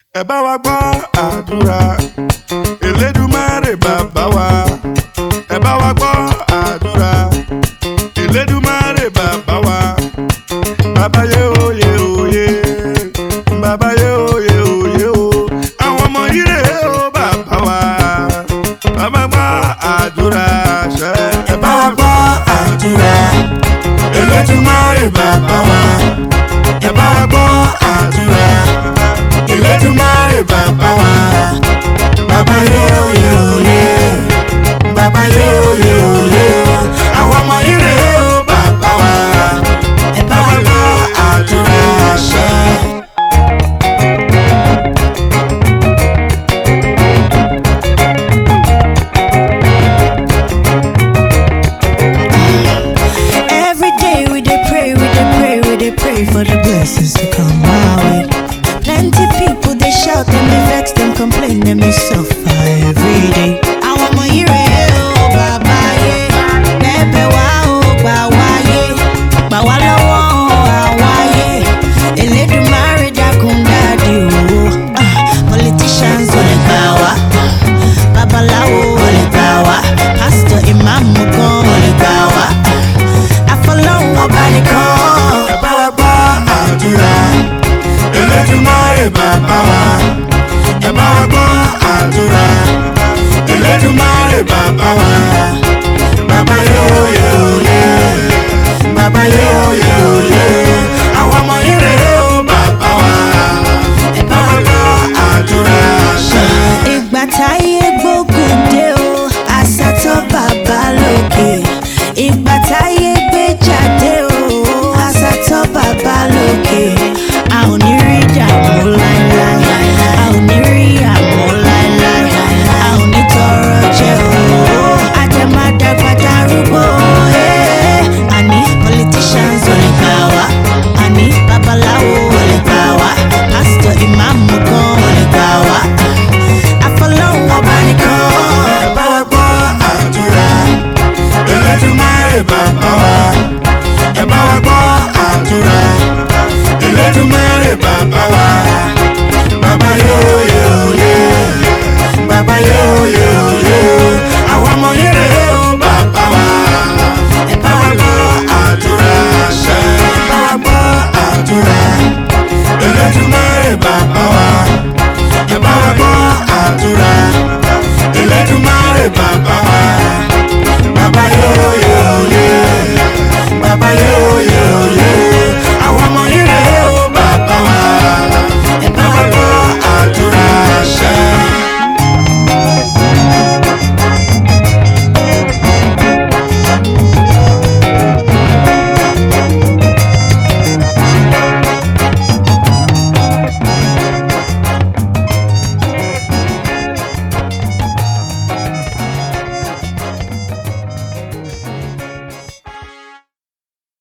ẹ bá wa gbọ́ àdúrà Elédùmarè bàbá wa. ẹ bá wa gbọ́ àdúrà Elédùmarè bàbá wa. bàbá yé oyè oyè bàbá yé oyè oyè o àwọn ọmọ yìí rè o bàbá wa. bàbá gbọ́ àdúrà ṣe. ẹ bá wa gbọ́ àdúrà Elédùmarè bàbá wa. ẹ bá wa gbọ́ àdúrà Elédùmarè bàbá wa. bàbá yé oyè oyè bàbá yé oyè oyè àwọn ọmọ yìí rè o bàbá wa. ẹ bá wa gbọ́ àdúrà ṣe. Every day we dey pray, pray for the blessings to come my way. Plenty people they shout and they vex, them complain, them they suffer every day. I want my hero, baba ye. Bebe wa o ba wa ye, ba wa lawo wa ye. Elédùmarè dákun dadi o. Politicians ole bawa, babalawo ole bawa, pastor imam gan ole bawa. Afọlọ́run ọba nìkan. ẹ bá wa gbọ́ àdúrà Elédùmarè bàbá wa. ẹ bá wa gbọ́ àdúrà Elédùmarè bàbá wa.